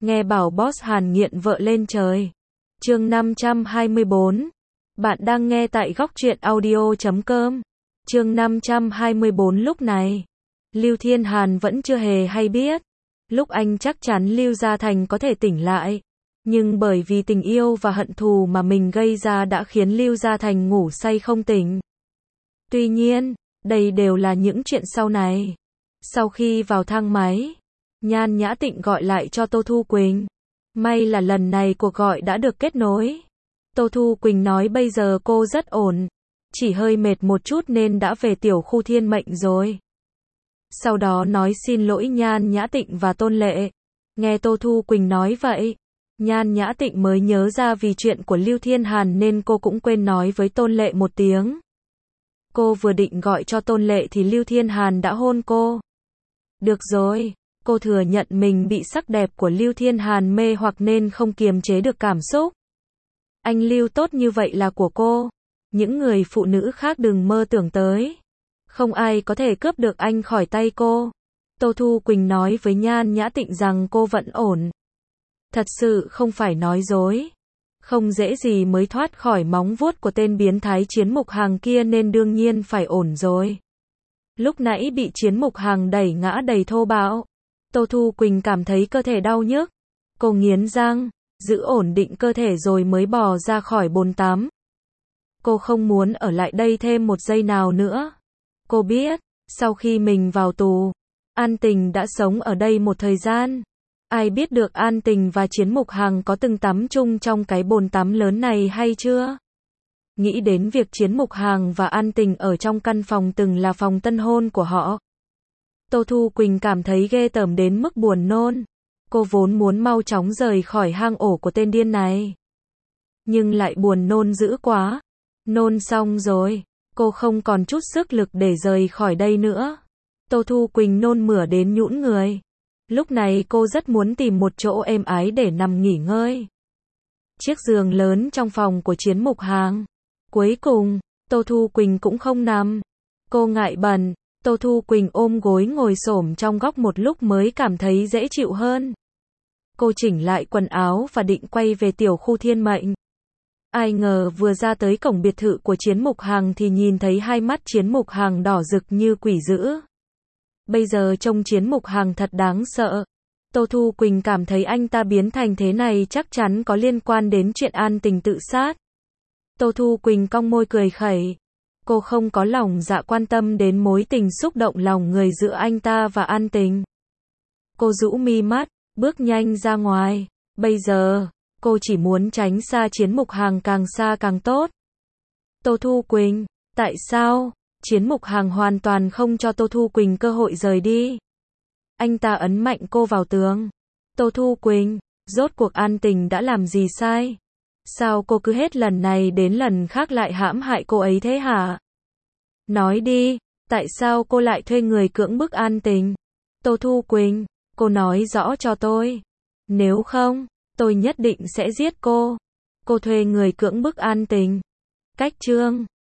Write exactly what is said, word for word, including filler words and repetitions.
nghe bảo boss Hàn nghiện vợ lên trời. Chương năm trăm hai mươi bốn. Bạn đang nghe tại góc truyện audio chấm com. Chương năm trăm hai mươi bốn. Lúc này, Lưu Thiên Hàn vẫn chưa hề hay biết. Lúc anh chắc chắn Lưu Gia Thành có thể tỉnh lại, nhưng bởi vì tình yêu và hận thù mà mình gây ra đã khiến Lưu Gia Thành ngủ say không tỉnh. Tuy nhiên, đây đều là những chuyện sau này. Sau khi vào thang máy, Nhan Nhã Tịnh gọi lại cho Tô Thu Quỳnh. May là lần này cuộc gọi đã được kết nối. Tô Thu Quỳnh nói bây giờ cô rất ổn, chỉ hơi mệt một chút nên đã về tiểu khu Thiên Mệnh rồi. Sau đó nói xin lỗi Nhan Nhã Tịnh và Tôn Lệ. Nghe Tô Thu Quỳnh nói vậy, Nhan Nhã Tịnh mới nhớ ra vì chuyện của Lưu Thiên Hàn nên cô cũng quên nói với Tôn Lệ một tiếng. Cô vừa định gọi cho Tôn Lệ thì Lưu Thiên Hàn đã hôn cô. Được rồi, cô thừa nhận mình bị sắc đẹp của Lưu Thiên Hàn mê hoặc nên không kiềm chế được cảm xúc. Anh Lưu tốt như vậy là của cô. Những người phụ nữ khác đừng mơ tưởng tới. Không ai có thể cướp được anh khỏi tay cô. Tô Thu Quỳnh nói với Nhan Nhã Tịnh rằng cô vẫn ổn. Thật sự không phải nói dối. Không dễ gì mới thoát khỏi móng vuốt của tên biến thái Chiến Mục Hàng kia nên đương nhiên phải ổn rồi. Lúc nãy bị Chiến Mục Hàng đẩy ngã đầy thô bạo. Tô Thu Quỳnh cảm thấy cơ thể đau nhức. Cô nghiến răng, giữ ổn định cơ thể rồi mới bò ra khỏi bồn tắm. Cô không muốn ở lại đây thêm một giây nào nữa. Cô biết, sau khi mình vào tù, An Tình đã sống ở đây một thời gian. Ai biết được An Tình và Chiến Mục Hàng có từng tắm chung trong cái bồn tắm lớn này hay chưa? Nghĩ đến việc Chiến Mục Hàng và An Tình ở trong căn phòng từng là phòng tân hôn của họ, Tô Thu Quỳnh cảm thấy ghê tởm đến mức buồn nôn. Cô vốn muốn mau chóng rời khỏi hang ổ của tên điên này, nhưng lại buồn nôn dữ quá. Nôn xong rồi, cô không còn chút sức lực để rời khỏi đây nữa. Tô Thu Quỳnh nôn mửa đến nhũn người. Lúc này cô rất muốn tìm một chỗ êm ái để nằm nghỉ ngơi. Chiếc giường lớn trong phòng của Chiến Mục Hàng. Cuối cùng, Tô Thu Quỳnh cũng không nằm. Cô ngại bẩn. Tô Thu Quỳnh ôm gối ngồi xổm trong góc một lúc mới cảm thấy dễ chịu hơn. Cô chỉnh lại quần áo và định quay về tiểu khu Thiên Mệnh. Ai ngờ vừa ra tới cổng biệt thự của Chiến Mục Hàng thì nhìn thấy hai mắt Chiến Mục Hàng đỏ rực như quỷ dữ. Bây giờ trông Chiến Mục Hàng thật đáng sợ. Tô Thu Quỳnh cảm thấy anh ta biến thành thế này chắc chắn có liên quan đến chuyện An Tình tự sát. Tô Thu Quỳnh cong môi cười khẩy. Cô không có lòng dạ quan tâm đến mối tình xúc động lòng người giữa anh ta và An Tình. Cô rũ mi mắt, bước nhanh ra ngoài. Bây giờ, cô chỉ muốn tránh xa Chiến Mục Hàng càng xa càng tốt. Tô Thu Quỳnh, tại sao? Chiến Mục Hàng hoàn toàn không cho Tô Thu Quỳnh cơ hội rời đi. Anh ta ấn mạnh cô vào tường. Tô Thu Quỳnh, rốt cuộc An Tình đã làm gì sai? Sao cô cứ hết lần này đến lần khác lại hãm hại cô ấy thế hả? Nói đi, tại sao cô lại thuê người cưỡng bức An Tình? Tô Thu Quỳnh, cô nói rõ cho tôi. Nếu không, tôi nhất định sẽ giết cô. Cô thuê người cưỡng bức An Tình. Cách chương